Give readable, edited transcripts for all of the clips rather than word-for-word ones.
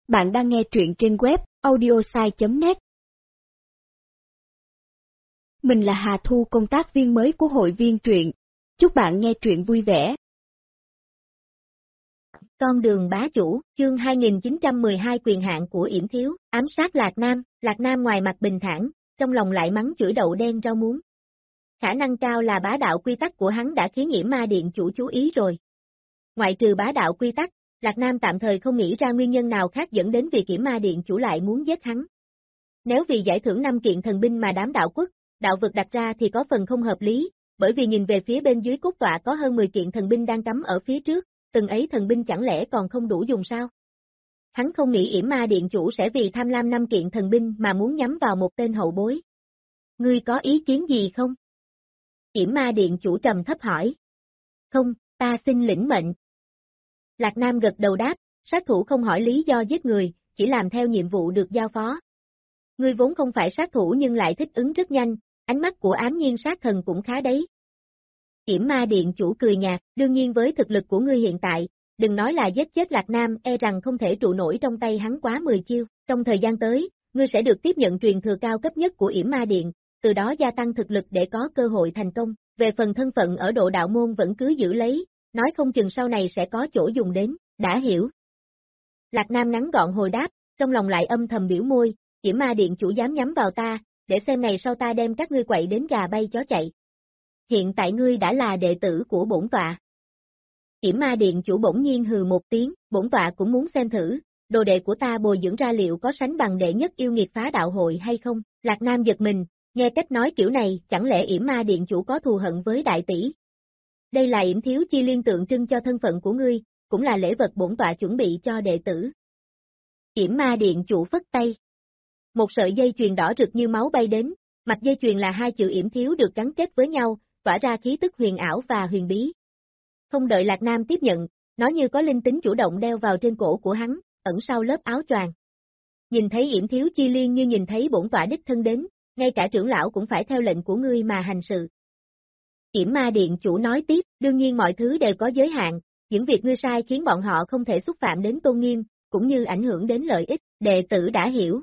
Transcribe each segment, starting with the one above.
Bạn đang nghe truyện trên web audiosai.net. Mình là Hà Thu, công tác viên mới của hội viên truyện. Chúc bạn nghe truyện vui vẻ. Con đường bá chủ, chương 2912 quyền hạn của Yểm Thiếu, ám sát Lạc Nam ngoài mặt bình thản, trong lòng lại mắng chửi đậu đen rau muống. Khả năng cao là bá đạo quy tắc của hắn đã khiến Yểm Ma Điện chủ chú ý rồi. Ngoại trừ bá đạo quy tắc, Lạc Nam tạm thời không nghĩ ra nguyên nhân nào khác dẫn đến việc Yểm Ma Điện chủ lại muốn giết hắn. Nếu vì giải thưởng 5 kiện thần binh mà đám đạo quốc, đạo vực đặt ra thì có phần không hợp lý, bởi vì nhìn về phía bên dưới cốt tọa có hơn 10 kiện thần binh đang cắm ở phía trước, từng ấy thần binh chẳng lẽ còn không đủ dùng sao? Hắn không nghĩ Yểm Ma Điện chủ sẽ vì tham lam 5 kiện thần binh mà muốn nhắm vào một tên hậu bối. Ngươi có ý kiến gì không? Yểm Ma Điện chủ trầm thấp hỏi. Không, ta xin lĩnh mệnh. Lạc Nam gật đầu đáp, sát thủ không hỏi lý do giết người, chỉ làm theo nhiệm vụ được giao phó. Ngươi vốn không phải sát thủ nhưng lại thích ứng rất nhanh, ánh mắt của ám nhiên sát thần cũng khá đấy. Yểm Ma Điện chủ cười nhạt, đương nhiên với thực lực của ngươi hiện tại, đừng nói là giết chết Lạc Nam, e rằng không thể trụ nổi trong tay hắn quá 10 chiêu. Trong thời gian tới, ngươi sẽ được tiếp nhận truyền thừa cao cấp nhất của Yểm Ma Điện, từ đó gia tăng thực lực để có cơ hội thành công. Về phần thân phận ở độ đạo môn vẫn cứ giữ lấy, nói không chừng sau này sẽ có chỗ dùng đến, đã hiểu. Lạc Nam ngắn gọn hồi đáp, trong lòng lại âm thầm biểu môi, Yểm Ma Điện chủ dám nhắm vào ta, để xem ngày sau ta đem các ngươi quậy đến gà bay chó chạy. Hiện tại ngươi đã là đệ tử của bổn tọa. Yểm Ma Điện chủ bỗng nhiên hừ một tiếng, bổn tọa cũng muốn xem thử, đồ đệ của ta bồi dưỡng ra liệu có sánh bằng đệ nhất yêu nghiệt phá đạo hội hay không. Lạc Nam giật mình, nghe cách nói kiểu này, chẳng lẽ Yểm Ma Điện chủ có thù hận với đại tỷ? Đây là Yểm Thiếu chi liên tượng trưng cho thân phận của ngươi, cũng là lễ vật bổn tọa chuẩn bị cho đệ tử. Yểm Ma Điện chủ phất tay. Một sợi dây chuyền đỏ rực như máu bay đến, mặt dây chuyền là hai chữ Yểm Thiếu được gắn kết với nhau, tỏa ra khí tức huyền ảo và huyền bí. Không đợi Lạc Nam tiếp nhận, nó như có linh tính chủ động đeo vào trên cổ của hắn, ẩn sau lớp áo choàng. Nhìn thấy Yểm Thiếu chi liên như nhìn thấy bổn tọa đích thân đến, ngay cả trưởng lão cũng phải theo lệnh của ngươi mà hành sự. Yểm Ma Điện chủ nói tiếp, đương nhiên mọi thứ đều có giới hạn, những việc ngươi sai khiến bọn họ không thể xúc phạm đến tôn nghiêm, cũng như ảnh hưởng đến lợi ích, đệ tử đã hiểu.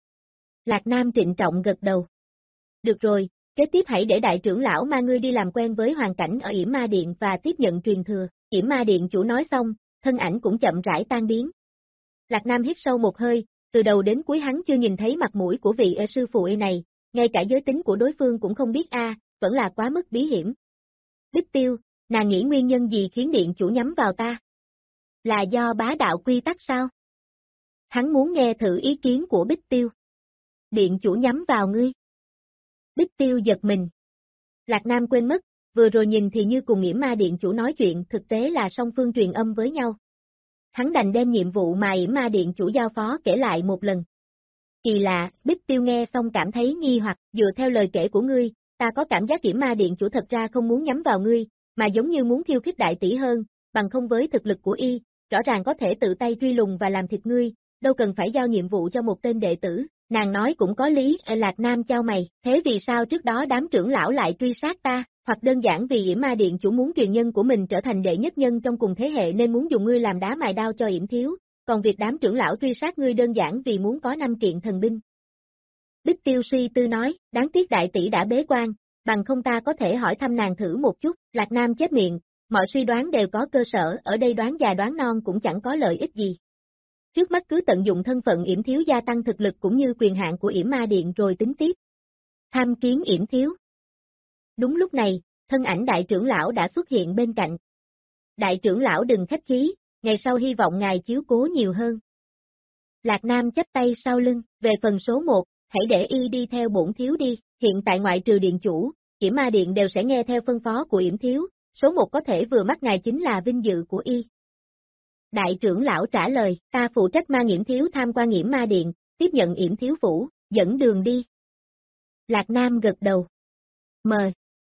Lạc Nam trịnh trọng gật đầu. Được rồi, kế tiếp hãy để đại trưởng lão ma ngươi đi làm quen với hoàn cảnh ở Yểm Ma Điện và tiếp nhận truyền thừa. Yểm Ma Điện chủ nói xong, thân ảnh cũng chậm rãi tan biến. Lạc Nam hít sâu một hơi, từ đầu đến cuối hắn chưa nhìn thấy mặt mũi của vị sư phụ này, ngay cả giới tính của đối phương cũng không biết vẫn là quá mức bí hiểm. Bích Tiêu, nàng nghĩ nguyên nhân gì khiến điện chủ nhắm vào ta? Là do bá đạo quy tắc sao? Hắn muốn nghe thử ý kiến của Bích Tiêu. Điện chủ nhắm vào ngươi. Bích Tiêu giật mình. Lạc Nam quên mất, vừa rồi nhìn thì như cùng Yểm Ma Điện chủ nói chuyện, thực tế là song phương truyền âm với nhau. Hắn đành đem nhiệm vụ mà Yểm Ma Điện chủ giao phó kể lại một lần. Kỳ lạ, Bích Tiêu nghe xong cảm thấy nghi hoặc, dựa theo lời kể của ngươi, ta có cảm giác Yểm Ma Điện chủ thật ra không muốn nhắm vào ngươi, mà giống như muốn khiêu khích đại tỷ hơn, bằng không với thực lực của y, rõ ràng có thể tự tay truy lùng và làm thịt ngươi, đâu cần phải giao nhiệm vụ cho một tên đệ tử. Nàng nói cũng có lý, Lạc Nam chau mày, thế vì sao trước đó đám trưởng lão lại truy sát ta, hoặc đơn giản vì Yểm Ma Điện chủ muốn truyền nhân của mình trở thành đệ nhất nhân trong cùng thế hệ nên muốn dùng ngươi làm đá mài đao cho Yểm Thiếu, còn việc đám trưởng lão truy sát ngươi đơn giản vì muốn có 5 kiện thần binh. Bích Tiêu suy tư nói, đáng tiếc đại tỷ đã bế quan, bằng không ta có thể hỏi thăm nàng thử một chút. Lạc Nam chép miệng, mọi suy đoán đều có cơ sở, ở đây đoán già đoán non cũng chẳng có lợi ích gì. Trước mắt cứ tận dụng thân phận Yểm Thiếu gia tăng thực lực cũng như quyền hạn của Yểm Ma Điện rồi tính tiếp. Tham kiến Yểm Thiếu. Đúng lúc này, thân ảnh đại trưởng lão đã xuất hiện bên cạnh. Đại trưởng lão đừng khách khí, ngày sau hy vọng ngài chiếu cố nhiều hơn. Lạc Nam chắp tay sau lưng, về phần số 1, hãy để y đi theo bổn thiếu đi, hiện tại ngoại trừ điện chủ, Yểm Ma Điện đều sẽ nghe theo phân phó của Yểm Thiếu, số 1 có thể vừa mắt ngài chính là vinh dự của y. Đại trưởng lão trả lời, ta phụ trách mang Yểm Thiếu tham quan Yểm Ma Điện, tiếp nhận Yểm Thiếu phủ, dẫn đường đi. Lạc Nam gật đầu. Mời.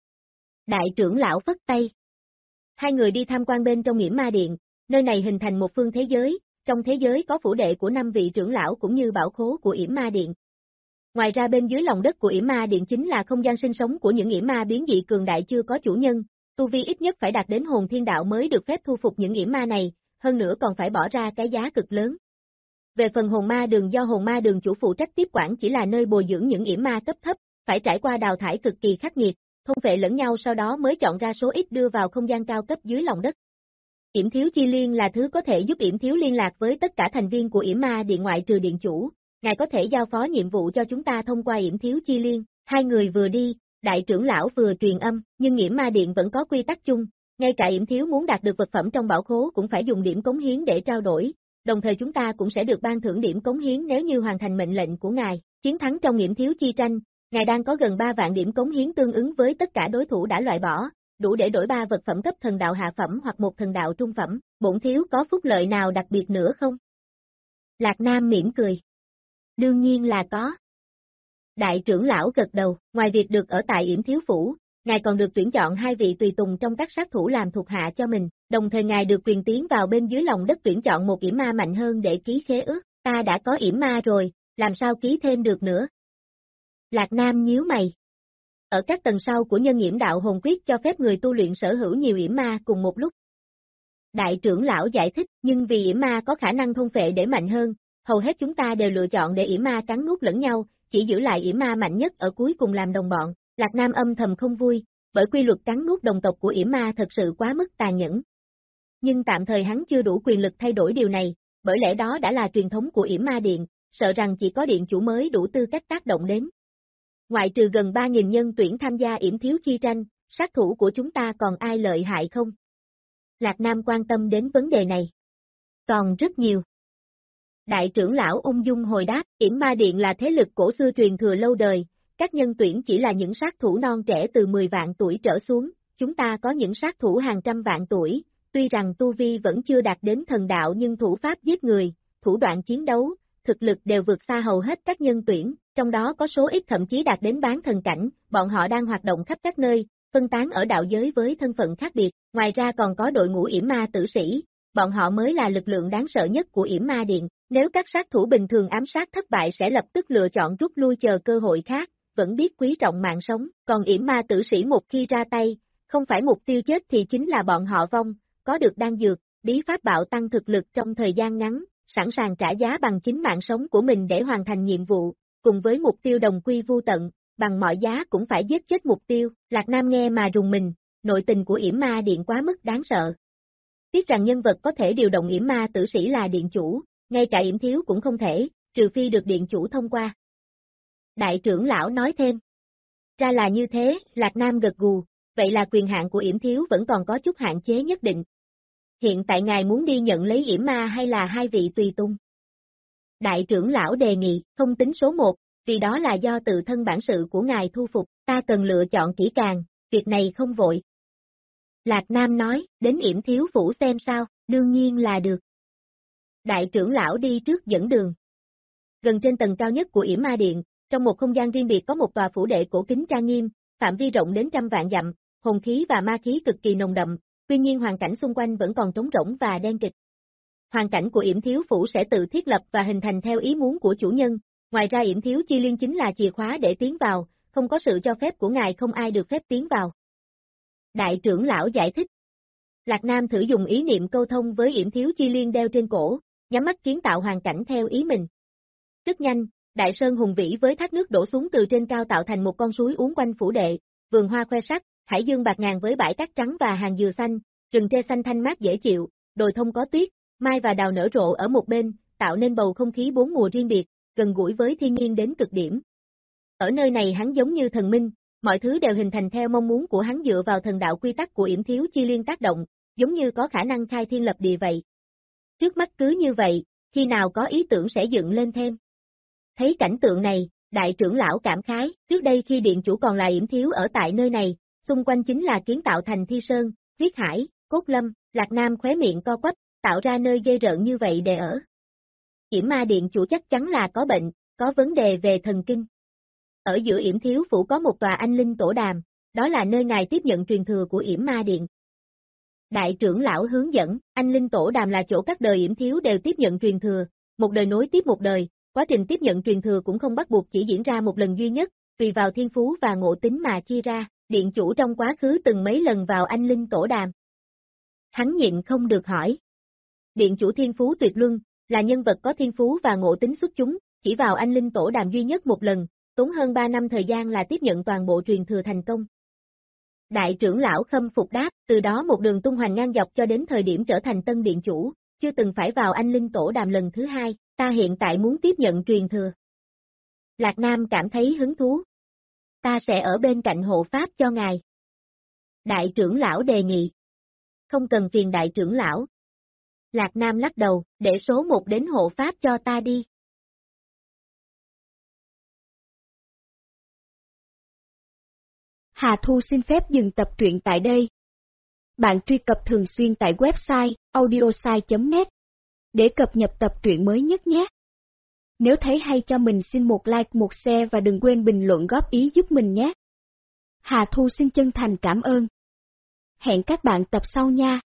Đại trưởng lão phất tay. Hai người đi tham quan bên trong Yểm Ma Điện, nơi này hình thành một phương thế giới, trong thế giới có phủ đệ của 5 vị trưởng lão cũng như bảo khố của Yểm Ma Điện. Ngoài ra bên dưới lòng đất của Yểm Ma Điện chính là không gian sinh sống của những Yểm Ma biến dị cường đại chưa có chủ nhân, tu vi ít nhất phải đạt đến hồn thiên đạo mới được phép thu phục những Yểm Ma này, hơn nữa còn phải bỏ ra cái giá cực lớn. Về phần hồn ma đường do hồn ma đường chủ phụ trách tiếp quản chỉ là nơi bồi dưỡng những yểm ma cấp thấp, phải trải qua đào thải cực kỳ khắc nghiệt, thôn phệ lẫn nhau sau đó mới chọn ra số ít đưa vào không gian cao cấp dưới lòng đất. Yểm thiếu chi liên là thứ có thể giúp yểm thiếu liên lạc với tất cả thành viên của yểm ma điện ngoại trừ điện chủ, ngài có thể giao phó nhiệm vụ cho chúng ta thông qua yểm thiếu chi liên. Hai người vừa đi, đại trưởng lão vừa truyền âm, nhưng yểm ma điện vẫn có quy tắc chung, ngay cả yểm thiếu muốn đạt được vật phẩm trong bảo khố cũng phải dùng điểm cống hiến để trao đổi, đồng thời chúng ta cũng sẽ được ban thưởng điểm cống hiến nếu như hoàn thành mệnh lệnh của ngài. Chiến thắng trong yểm thiếu chi tranh, ngài đang có gần 3 vạn điểm cống hiến tương ứng với tất cả đối thủ đã loại bỏ, đủ để đổi 3 vật phẩm cấp thần đạo hạ phẩm hoặc một thần đạo trung phẩm. Bổn thiếu có phúc lợi nào đặc biệt nữa không? Lạc Nam mỉm cười. Đương nhiên là có. Đại trưởng lão gật đầu, ngoài việc được ở tại yểm thiếu phủ, ngài còn được tuyển chọn 2 vị tùy tùng trong các sát thủ làm thuộc hạ cho mình, đồng thời ngài được quyền tiến vào bên dưới lòng đất tuyển chọn một yểm ma mạnh hơn để ký khế ước. Ta đã có yểm ma rồi, làm sao ký thêm được nữa? Lạc Nam nhíu mày. Ở các tầng sau của nhân yểm đạo hồn quyết cho phép người tu luyện sở hữu nhiều yểm ma cùng một lúc. Đại trưởng lão giải thích, nhưng vì yểm ma có khả năng thôn phệ để mạnh hơn, hầu hết chúng ta đều lựa chọn để yểm ma cắn nuốt lẫn nhau, chỉ giữ lại yểm ma mạnh nhất ở cuối cùng làm đồng bọn. Lạc Nam âm thầm không vui, bởi quy luật cắn nuốt đồng tộc của yểm ma thật sự quá mức tàn nhẫn. Nhưng tạm thời hắn chưa đủ quyền lực thay đổi điều này, bởi lẽ đó đã là truyền thống của yểm ma điện, sợ rằng chỉ có điện chủ mới đủ tư cách tác động đến. Ngoại trừ gần 3.000 nhân tuyển tham gia yểm thiếu chi tranh, sát thủ của chúng ta còn ai lợi hại không? Lạc Nam quan tâm đến vấn đề này. Còn rất nhiều. Đại trưởng lão ung dung hồi đáp, yểm ma điện là thế lực cổ xưa truyền thừa lâu đời, các nhân tuyển chỉ là những sát thủ non trẻ từ 10 vạn tuổi trở xuống, chúng ta có những sát thủ hàng trăm vạn tuổi, tuy rằng tu vi vẫn chưa đạt đến thần đạo nhưng thủ pháp giết người, thủ đoạn chiến đấu, thực lực đều vượt xa hầu hết các nhân tuyển, trong đó có số ít thậm chí đạt đến bán thần cảnh, bọn họ đang hoạt động khắp các nơi, phân tán ở đạo giới với thân phận khác biệt, ngoài ra còn có đội ngũ yểm ma tử sĩ, bọn họ mới là lực lượng đáng sợ nhất của yểm ma điện, nếu các sát thủ bình thường ám sát thất bại sẽ lập tức lựa chọn rút lui chờ cơ hội khác, vẫn biết quý trọng mạng sống, còn yểm ma tử sĩ một khi ra tay, không phải mục tiêu chết thì chính là bọn họ vong, có được đan dược, bí pháp bạo tăng thực lực trong thời gian ngắn, sẵn sàng trả giá bằng chính mạng sống của mình để hoàn thành nhiệm vụ, cùng với mục tiêu đồng quy vu tận, bằng mọi giá cũng phải giết chết mục tiêu. Lạc Nam nghe mà rùng mình, nội tình của yểm ma điện quá mức đáng sợ. Tiếc rằng nhân vật có thể điều động yểm ma tử sĩ là điện chủ, ngay cả yểm thiếu cũng không thể, trừ phi được điện chủ thông qua. Đại trưởng lão nói thêm. Ra là như thế, Lạc Nam gật gù, vậy là quyền hạn của yểm thiếu vẫn còn có chút hạn chế nhất định. Hiện tại ngài muốn đi nhận lấy yểm ma hay là 2 vị tùy tung? Đại trưởng lão đề nghị, không tính số 1, vì đó là do tự thân bản sự của ngài thu phục, ta cần lựa chọn kỹ càng, việc này không vội. Lạc Nam nói, đến yểm thiếu phủ xem sao, đương nhiên là được. Đại trưởng lão đi trước dẫn đường. Gần trên tầng cao nhất của yểm ma điện, trong một không gian riêng biệt có một tòa phủ đệ cổ kính trang nghiêm, phạm vi rộng đến trăm vạn dặm, hồn khí và ma khí cực kỳ nồng đậm, tuy nhiên hoàn cảnh xung quanh vẫn còn trống rỗng và đen kịt. Hoàn cảnh của yểm thiếu phủ sẽ tự thiết lập và hình thành theo ý muốn của chủ nhân, ngoài ra yểm thiếu chi liên chính là chìa khóa để tiến vào, không có sự cho phép của ngài không ai được phép tiến vào. Đại trưởng lão giải thích. Lạc Nam thử dùng ý niệm câu thông với yểm thiếu chi liên đeo trên cổ, nhắm mắt kiến tạo hoàn cảnh theo ý mình. Rất nhanh, đại sơn hùng vĩ với thác nước đổ xuống từ trên cao tạo thành một con suối uốn quanh phủ đệ, vườn hoa khoe sắc, hải dương bạc ngàn với bãi cát trắng và hàng dừa xanh, rừng tre xanh thanh mát dễ chịu, đồi thông có tuyết, mai và đào nở rộ ở một bên, tạo nên bầu không khí 4 mùa riêng biệt, gần gũi với thiên nhiên đến cực điểm. Ở nơi này hắn giống như thần minh, mọi thứ đều hình thành theo mong muốn của hắn dựa vào thần đạo quy tắc của yểm thiếu chi liên tác động, giống như có khả năng khai thiên lập địa vậy. Trước mắt cứ như vậy, khi nào có ý tưởng sẽ dựng lên thêm. Thấy cảnh tượng này, đại trưởng lão cảm khái, trước đây khi điện chủ còn là yểm thiếu ở tại nơi này, xung quanh chính là kiến tạo thành thi sơn, huyết hải, cốt lâm, Lạc Nam khóe miệng co quắp, tạo ra nơi ghê rợn như vậy để ở. Yểm ma điện chủ chắc chắn là có bệnh, có vấn đề về thần kinh. Ở giữa yểm thiếu phủ có một tòa anh linh tổ đàm, đó là nơi ngài tiếp nhận truyền thừa của yểm ma điện. Đại trưởng lão hướng dẫn, anh linh tổ đàm là chỗ các đời yểm thiếu đều tiếp nhận truyền thừa, một đời nối tiếp một đời, quá trình tiếp nhận truyền thừa cũng không bắt buộc chỉ diễn ra một lần duy nhất, tùy vào thiên phú và ngộ tính mà chia ra, điện chủ trong quá khứ từng mấy lần vào anh linh tổ đàm. Hắn nhịn không được hỏi. Điện chủ thiên phú tuyệt luân, là nhân vật có thiên phú và ngộ tính xuất chúng, chỉ vào anh linh tổ đàm duy nhất một lần, tốn hơn 3 năm thời gian là tiếp nhận toàn bộ truyền thừa thành công. Đại trưởng lão khâm phục đáp, từ đó một đường tung hoành ngang dọc cho đến thời điểm trở thành tân điện chủ, chưa từng phải vào anh linh tổ đàm lần thứ hai, ta hiện tại muốn tiếp nhận truyền thừa. Lạc Nam cảm thấy hứng thú. Ta sẽ ở bên cạnh hộ pháp cho ngài. Đại trưởng lão đề nghị. Không cần phiền đại trưởng lão. Lạc Nam lắc đầu, để số 1 đến hộ pháp cho ta đi. Hà Thu xin phép dừng tập truyện tại đây. Bạn truy cập thường xuyên tại website audiosai.net để cập nhật tập truyện mới nhất nhé. Nếu thấy hay cho mình xin một like, một share và đừng quên bình luận góp ý giúp mình nhé. Hà Thu xin chân thành cảm ơn. Hẹn các bạn tập sau nha.